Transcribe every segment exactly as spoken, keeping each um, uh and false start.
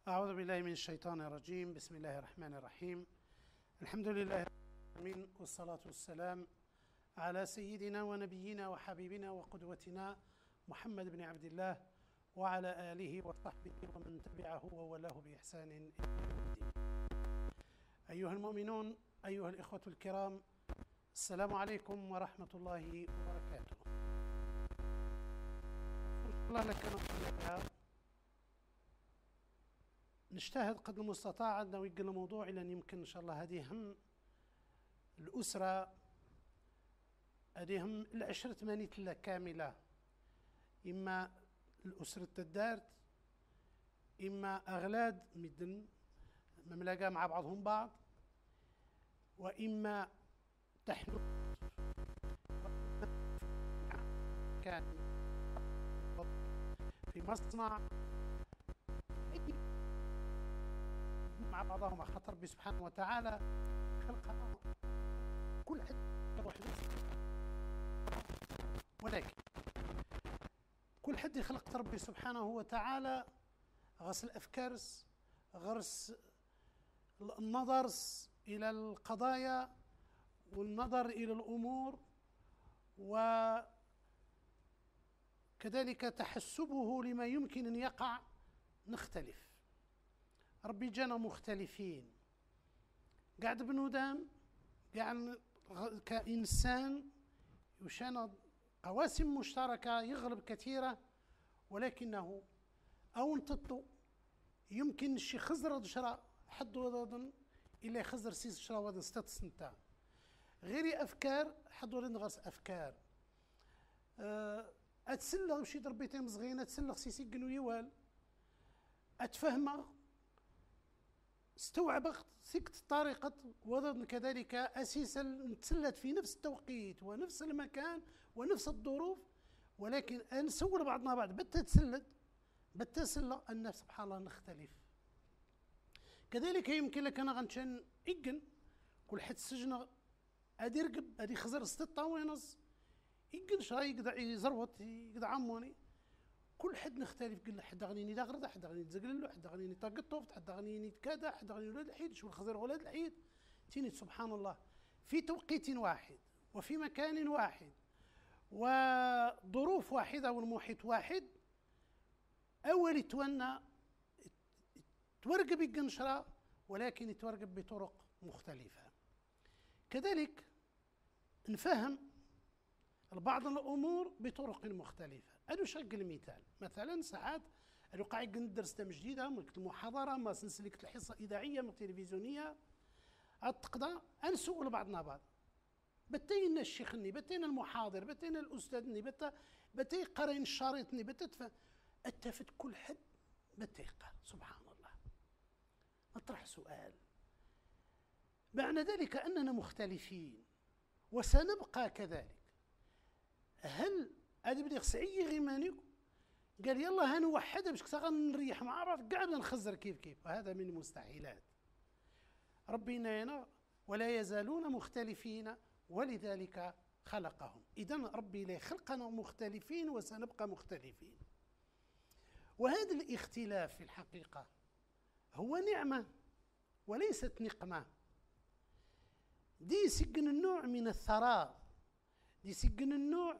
أعوذ بالله من الشيطان الرجيم. بسم الله الرحمن الرحيم. الحمد لله رب العالمين، والصلاة والسلام على سيدنا ونبينا وحبيبنا وقدوتنا محمد بن عبد الله وعلى آله وصحبه ومن تبعه وولاه بإحسان إلى يوم الدين. أيها المؤمنون، أيها الإخوة الكرام، السلام عليكم ورحمة الله وبركاته. الله لك نصيحة. نجتهد قدر المستطاع أنه يقل الموضوع لأن يمكن إن شاء الله هذه هم الأسرة، هذه هم العشرة ثمانية الله كاملة، إما الأسرة الدارت، إما أغلاد مدن مملكة مع بعضهم بعض، وإما تحن كان في مصنع مع بعضهم، خاطر ربي سبحانه وتعالى خلق كل حد واحد، ولكن كل حد يخلق ربي سبحانه وتعالى غرس الأفكار، غرس النظر إلى القضايا والنظر إلى الأمور، وكذلك تحسبه لما يمكن أن يقع نختلف. ربي جانا مختلفين، قاعد بنودام، قاعد كإنسان يشان قواسم مشتركة يغلب كثيرة، ولكنه أو انتطو يمكن شي خزر شرا حد وضن إلا خزر سيس شرا وضن ستة سنتا غير أفكار حد وضن غرس أفكار. أه أتسلغ وشي ضربيتين مزغينة أتسلغ سيسي قنو يوال أتفهمغ استوعب سكت طريقة وضع كذلك أسيسا نتسلت في نفس التوقيت ونفس المكان ونفس الظروف، ولكن نسول بعضنا بعض بتتسلت بتسلة أن سبحان الله نختلف. كذلك يمكن لك أنا غنشان إجن كل حد سجن أدي رقب أدي خزر ستة وينص إجن شراي يقدع يزروت يقدع عموني، كل حد نختلف. قل حد غنيني داغرد، حد غنيني تزقللو، حد غنيني طاقطوفت، حد غنيني تكادا، حد غنيني ولاد الحيد، شو الخزر ولاد الحيد تيني سبحان الله في توقيت واحد وفي مكان واحد وظروف واحدة والمحيط واحد. أول يتونى تورقب القنشرة، ولكن يتورقب بطرق مختلفة. كذلك نفهم بعض الأمور بطرق مختلفة. أدو شق المثال، مثلا ساعات أدو قاعد ندرس تم جديدة ملكت المحاضرة ما سنسلكت الحصة إذاعية من تلفزيونية، أتقضى أنسؤل بعضنا بعض بتين الشيخني، بتين المحاضر، بتين الأستاذني، بتا بتي قرين الشريطني، بتتف أتفت كل حد بتيقر. سبحان الله. أطرح سؤال، معنى ذلك أننا مختلفين وسنبقى كذلك. هل هذا بدي سعي غيمانيك قال يلا هنوحدها باش كسا نريح مع بعض قاعد نخزر كيف كيف، وهذا من المستحيلات. ربنا هنا ولا يزالون مختلفين ولذلك خلقهم. إذن ربي لا خلقنا مختلفين وسنبقى مختلفين، وهذا الاختلاف في الحقيقة هو نعمة وليست نقمة. دي سجن النوع من الثراء، دي سجن النوع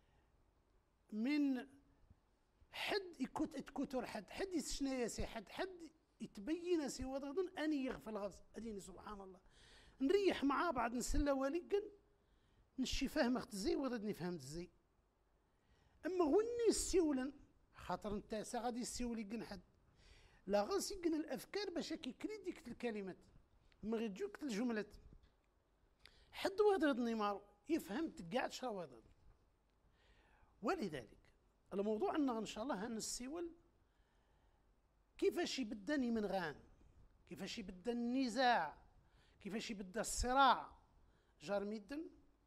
من حد يكوت اتكوتر حد حد يسشنا سي حد حد يتبين سي وضعن اني يغفل غفص. اديني سبحان الله نريح مع بعض نسلى ولقن نشي فهمت زي وضدني فهمت زي. اما غني السيولا خاطر انت سا غادي السيولي قن حد لا غاس يقن الافكار باش كيكري ديك الكلمات ما غيجوك الجملة حد وضدني مار يفهمت قاعد شرا وضد. ولذلك الموضوع أنه إن شاء الله هنسيول كيفاش يبدأني من غان، كيفاش يبدأ النزاع، كيفاش يبدأ الصراع جار ميدن،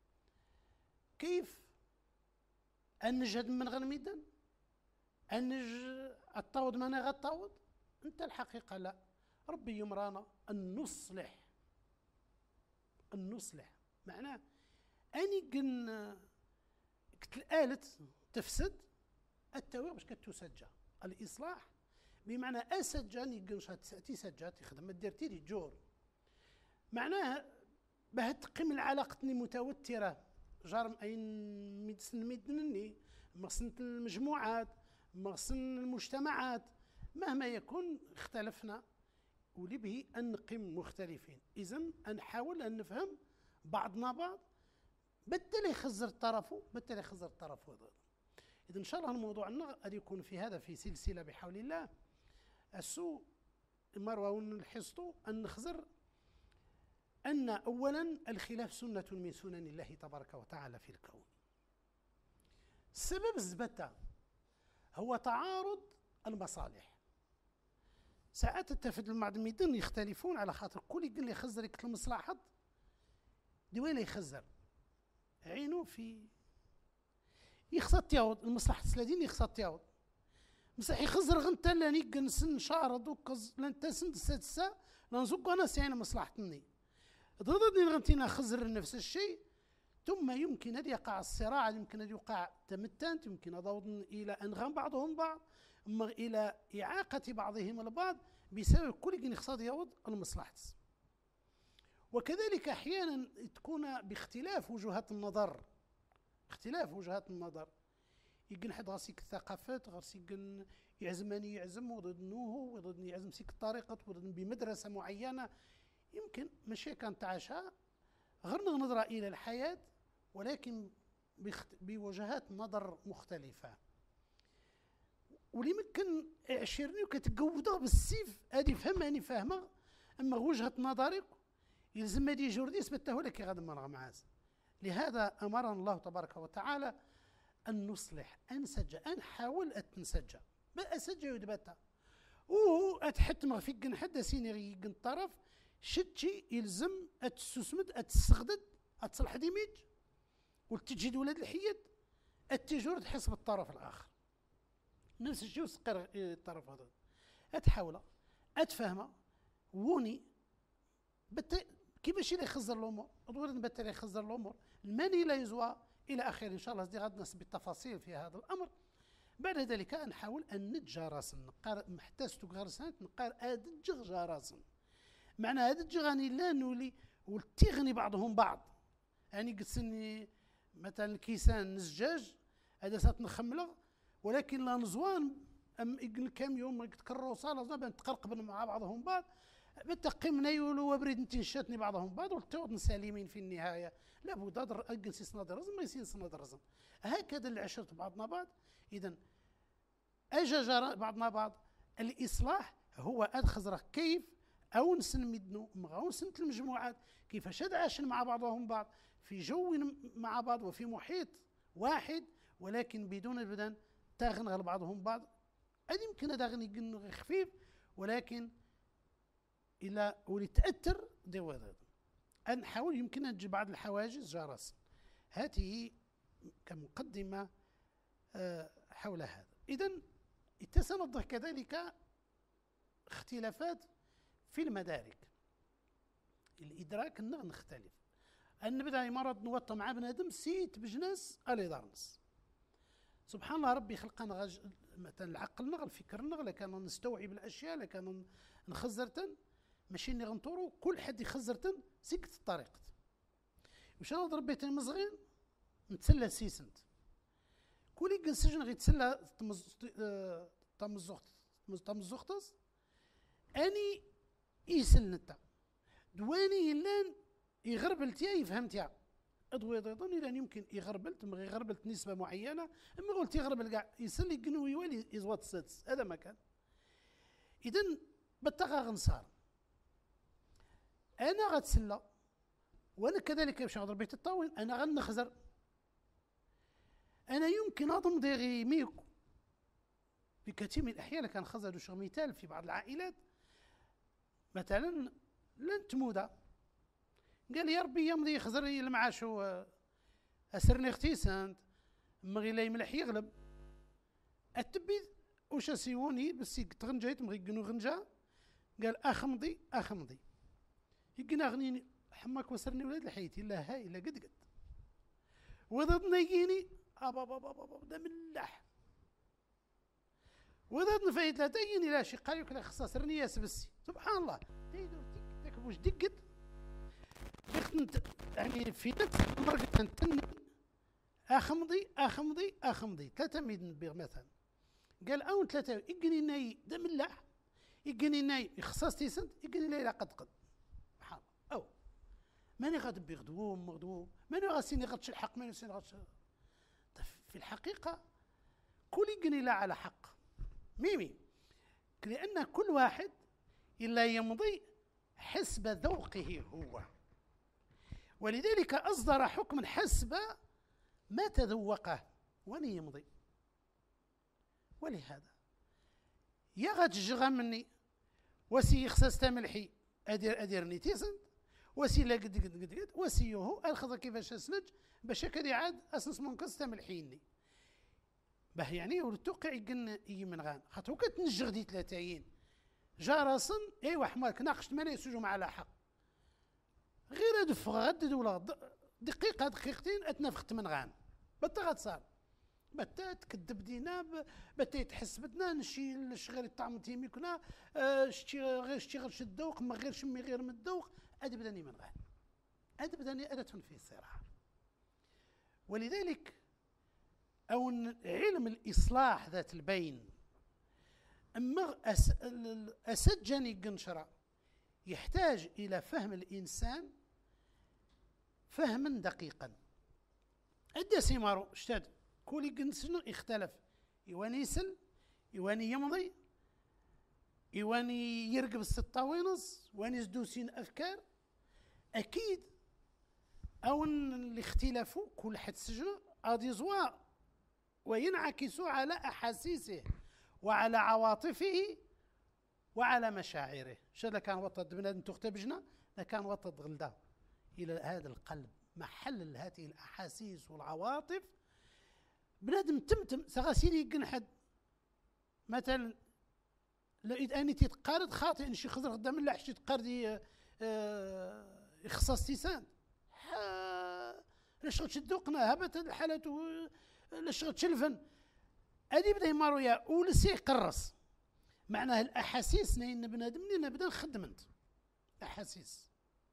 كيف أنجد من غير ميدن، أنج الطاود ما نغى الطاود. أنت الحقيقة لا، ربي يمرانا أن نصلح، أن نصلح معناه أني قن كتل آلة تفسد التويق باش كتسجى الإصلاح بمعنى أسجان يقنشات سأتي سجات يخدم الديرتي لي جور معناه باه تقيم العلاقة متوترة جارم أين ميدسن ميدنني مغسن المجموعات مغسن المجتمعات مهما يكون اختلفنا ولي به أن نقيم مختلفين. إذن نحاول أن نفهم بعضنا بعض بالتالي يخزر الطرف بالتالي يخزر الطرف هذا. إذا إن شاء الله الموضوع أن يكون في هذا في سلسلة بحول الله السوء مروى ونلحظوا أن نخزر أن أولا الخلاف سنة من سنن الله تبارك وتعالى في الكون. السبب الزبتة هو تعارض المصالح. ساعات التفت المعدمين يختلفون على خاطر كل يقول لي يخزر يكتل مصلحة دي وين يخزر عينه في يخص التياوض المصلحة السلادين يخص التياوض مسح يخزر غنتا لاني كنسن شعر دوكز لان تسن السادسة لنزوق انا سينا مصلحتني ضدني غنتينا خزر نفس الشيء ثم يمكن أن يقع الصراع يمكن أن يقع تمتنت يمكن أن إلى أنغام بعضهم بعض أما إلى إعاقة بعضهم البعض بسبب كل اقتصاد يعود المصلحة. وكذلك أحيانا تكون باختلاف وجهات النظر اختلاف وجهات النظر يقن حد غاسيك الثقافات غاسيك يعزمني يعزم وضدنوه وضدني يعزم سيك الطريقة وضدن بمدرسة معينة يمكن ماشي كانت عاشها غير نظرة إلى الحياة ولكن بوجهات نظر مختلفة واللي ممكن عشرني وكتقوضها بالسيف هذه فهمها أني فاهمة أما وجهة نظري يلزم هذه جوردي اثبته لك غدا مرة معاز. لهذا أمرنا الله تبارك وتعالى أن نصلح أنسجة أن حاول أن تنسجة ما أسجة يدبتها وأتحتم في قن حد سيني قن طرف شتي يلزم أتسسمد أتسغدد أتصلح ديميج وتجد ولاد الحيد التجور تحس بالطرف الآخر نفس الشيء وسقر الطرف هذا أتحاول أتفهمه ووني بت كيفاش اللي يخزر الأمور أدور بالتالي يخزر الأمور الماني لا يزوى إلى آخره إن شاء الله دي غادي نسبي التفاصيل في هذا الأمر. بعد ذلك نحاول أن نتجا راسا نقار محتاجتك غرسانت نقار أدجغ جاراسا معنى هذا الجغاني لا نولي والتغني بعضهم بعض يعني قسني مثلا الكيسان نزجاج هذا سات نخملغ ولكن لا نزوان ام يقل كام يوم يتكرروا صاله بان تقرقبن مع بعضهم بعض بتقيمنا يقولوا وبريد نتنشاتني بعضهم بعض والتوض سالمين في النهايه لابد ادر اجلس صناد رزم ما يصير صناد رزم هكذا اللي عشرت بعضنا بعض. اذا اجا بعضنا بعض الاصلاح هو ادخزره كيف أو نسن مدنو أو نسن المجموعات كيفاش عاشن مع بعضهم بعض في جو مع بعض وفي محيط واحد ولكن بدون البدن تغنغل بعضهم بعض هذا يمكن أدغني خفيف ولكن إلى ولتأثر دي أن نحاول يمكن أن نجيب بعض الحواجز جارس هذه كمقدمة حول هذا. إذن اتسنض كذلك اختلافات في المدارك الإدراك نختلف أن بدأ مرض نوطى مع بنادم سيت بجناس ألي دارنس سبحان الله ربي خلقنا غج... مثلا العقل نغل الفكر نغل كان نستوعب الأشياء لكان نخزرتن ماشي اني غنطورو كل حد يخزرتن سكت الطريقة مش انا ضرب بيتين مزغين نتسلى سيسنت كل يقل سجن غيتسلى تمز تمزوخت تمزوختس اني يسل نتا دواني يلان يغربلتيا يفهمتيا ادوي ضيضوني لان يمكن يغربلت ما يغربلت نسبه معينه اما قلت يغربل كاع يسل يقنو يولي يزوات السادس هذا ما كان. اذا بتغا غنصار انا غتسلى وانا كذلك باش نهضر بيت الطاوين انا غنخزر انا يمكن اضم ديغي ميكو بكثير من الاحيان كان خزر شغل مثال في بعض العائلات مثلا لن تمودا قال يا ربي يمضي يخزر المعاش اسرني اختيسانت مغي لا يملح يغلب التبي وش سيوني بس تغنجيت مغي قنو غنجا قال اخمضي اخمضي يقنا غنيني حماك وسرني ولاد لحيتي لا هاي لا قد قد وضدنا يجيني ابا بابا بابا ده ملاح وإذا نفايت لا تين إلى شي قال لك خصاص رنية سبسي سبحان الله تيك واش دقت يعني في نفس المرقة تني أخمضي أخمضي أخمضي ثلاثة ميدن بيغ مثلا قال أون ثلاثة إقني ناي دم اللح إقني ناي خصاص تيسنت إقني ناي لا قد قد سبحان الله أو ماني غاد بيغدوم مغدوم ماني غاسيني غادش الحق ماني غاسيني غادش في الحقيقة كل إقني لا على حق ميمي لأن كل واحد إلا يمضي حسب ذوقه هو، ولذلك أصدر حكما حسب ما تذوقه وني يمضي. ولهذا يغد الجغا مني وسي خصاص تملحي أدير أدير نيتيسن وسي لا قد قد قد قد وسيوه الخضر كيفاش اسلج باش كذي عاد اسنس منقص تملحيني باه يعني ورتوقع يقن يمن غان خاطر كتنجغ دي ثلاثين جارسن ايوا حمارك ناقشت ماني يسجوا مع لا حق غير ادف غدد ولا دقيقه دقيقتين اتنفخت من غان بتا غتصار بتا تكذب دينا بتا يتحس بدنا نشي غير الطعم تيمي كنا اه شتي غير شتي غير شد الذوق ما غير شمي غير من الذوق ادي بداني من غان ادي بداني اداه في الصراحه. ولذلك أو علم الإصلاح ذات البين أما أسجني قنشرة يحتاج إلى فهم الإنسان فهما دقيقا. أدى سيمارو اشتاد كولي قنسنو اختلف إيواني يسل إيواني يمضي إيواني يرقب الستة ونص واني يزدوسين أفكار أكيد أو الاختلاف كل حد سجن أدي زوا وينعكس على أحاسيسه وعلى عواطفه وعلى مشاعره. شذا كان وطد بنادم تختبجنا لكان وطد غلده إلى هذا القلب محل هذه الأحاسيس والعواطف. بنادم تمتم سغاسيني يقن حد مثلا لقيت أني تتقارد خاطئ نشي خضر قدام الله حشي تقاردي اه إخصاص تيسان لاش غتشدوقنا هبت الحالة لاش غتشلفن هادي بدا يمارو يا ولسي يقرص معناه الأحاسيس نين بنادم نين بدا نخدمنت أحاسيس.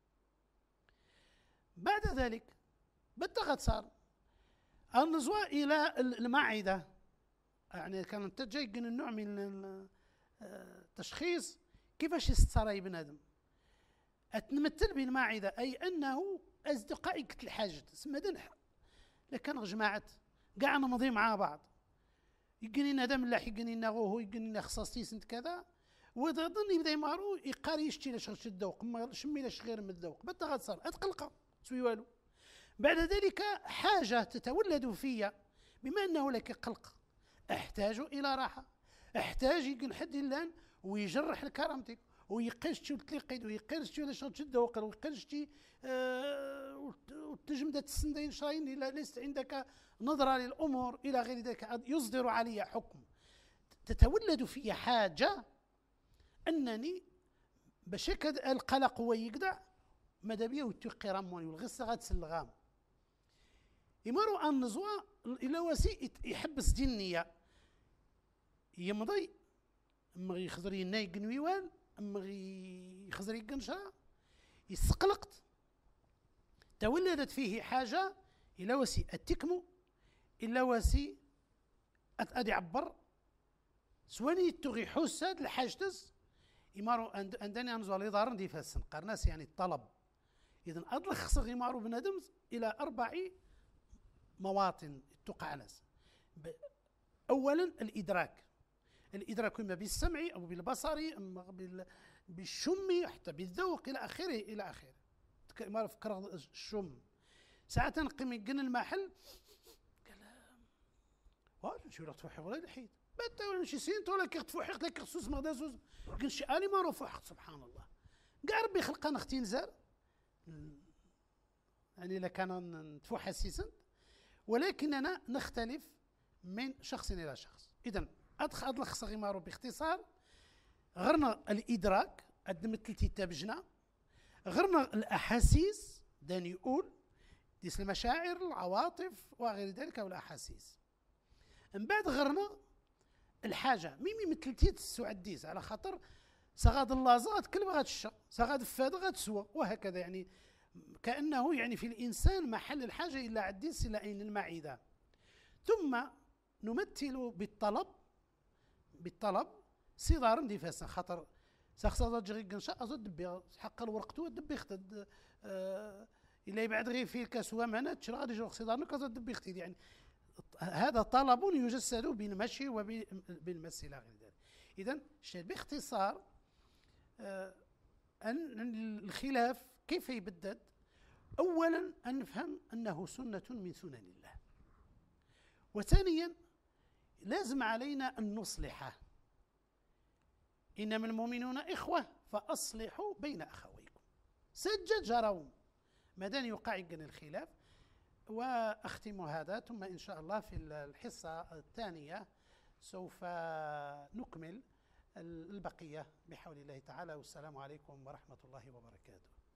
بعد ذلك بدا غتصار النزوة إلى المعدة يعني كانت تجي النوع من التشخيص كيفاش يسترى بنادم أتنمثل بالمعدة أي أنه أصدقائي قلت الحاجة سما دنح لكان جماعة قاع نمضي مع بعض يقنينا دم الله يقنينا غوهو يقنينا خصاصتي سنت كذا وإذا ظن يبدا يمارو يقاري يشتي لاش غير الذوق ما شمي لاش غير من الذوق بدا غتصار أتقلقه سوي والو. بعد ذلك حاجة تتولد فيا بما أنه لك قلق أحتاج إلى راحة أحتاج يقن حد اللان ويجرح لكرامتك ويقرشتي وتلقيد ويقرشتي ولا شغل تشد وقر ويقرشتي أه وتجمد تسندين شراين إلا ليست عندك نظرة للأمور إلى غير ذلك يصدر علي حكم. تتولد في حاجة أنني بشكل القلق ويقدع ماذا بيه وتوقي رموني والغصة غتسلغام يمروا النزوة إلى وسي يحبس دي النية يمضي أما يخضر يناي قنويوان أما يخضر يقنشرة يسقلقت تولدت فيه حاجة إلى وسي التكمو إلى وسي أدي عبر سواني تغي حساد الحاجتز يمارو عندنا أنزو على دار ندي فاسن قرناس يعني الطلب. إذن أضلخ خصغ يمارو بنادم إلى أربع مواطن تقع ناس. أولا الإدراك الإدراك إما بالسمع أو بالبصري أما بالشم حتى بالذوق إلى آخره إلى آخره. ما فكر الشم ساعة نقيم يقن المحل قال شو راح تفوحي ولا الحيد بتا ولا شي سين ولا كيطفو حيق لك خصوص مغدا زوز قال شي اني ما رفحت سبحان الله كاع ربي خلقنا اختي نزار يعني الا كان نتفو حسيسا ولكننا نختلف من شخص الى شخص. اذا ادخل ادخل خصغي مارو باختصار غرنا الادراك قد مثلتي تابجنا غرنا الاحاسيس داني يقول ديس المشاعر العواطف وغير ذلك والاحاسيس. من بعد غرنا الحاجه ميمي مثلتي السعديس على خاطر صغاد اللازا غتكلم غتشا، صغاد الفاده غتسوى، وهكذا. يعني كانه يعني في الانسان محل الحاجه الى عديس الى اين المعده. ثم نمثل بالطلب بالطلب صدار نديفاسا خاطر ساخصا تجري كنشا ازود دبي حق الورق تو دبي خدد آه الا يبعد غير في الكسوه معنا تشرا غادي يجرو صدار نكازا دبي ختي. يعني هذا طلب يجسد بالمشي وبالمس الى غير ذلك. اذا الشيء باختصار آه ان الخلاف كيف يبدد؟ اولا ان نفهم انه سنه من سنن الله، وثانيا لازم علينا ان نصلحه. انما المؤمنون اخوه فاصلحوا بين اخويكم. سجد جراوم مادام يوقع الخلاف. واختم هذا، ثم ان شاء الله في الحصه الثانيه سوف نكمل البقيه بحول الله تعالى. والسلام عليكم ورحمه الله وبركاته.